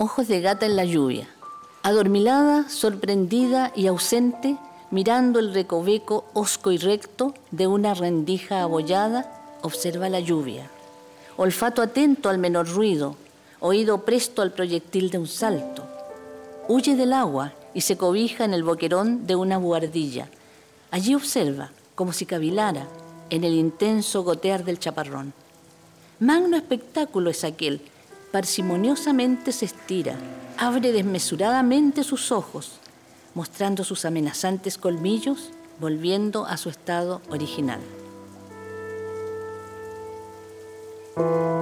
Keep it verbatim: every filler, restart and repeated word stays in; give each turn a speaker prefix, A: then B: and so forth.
A: Ojos de gata en la lluvia. Adormilada, sorprendida y ausente, mirando el recoveco hosco y recto de una rendija abollada, observa la lluvia. Olfato atento al menor ruido, oído presto al proyectil de un salto. Huye del agua y se cobija en el boquerón de una buhardilla. Allí observa, como si cavilara, en el intenso gotear del chaparrón. Magno espectáculo es aquel. Parsimoniosamente se estira, abre desmesuradamente sus ojos, mostrando sus amenazantes colmillos, volviendo a su estado original.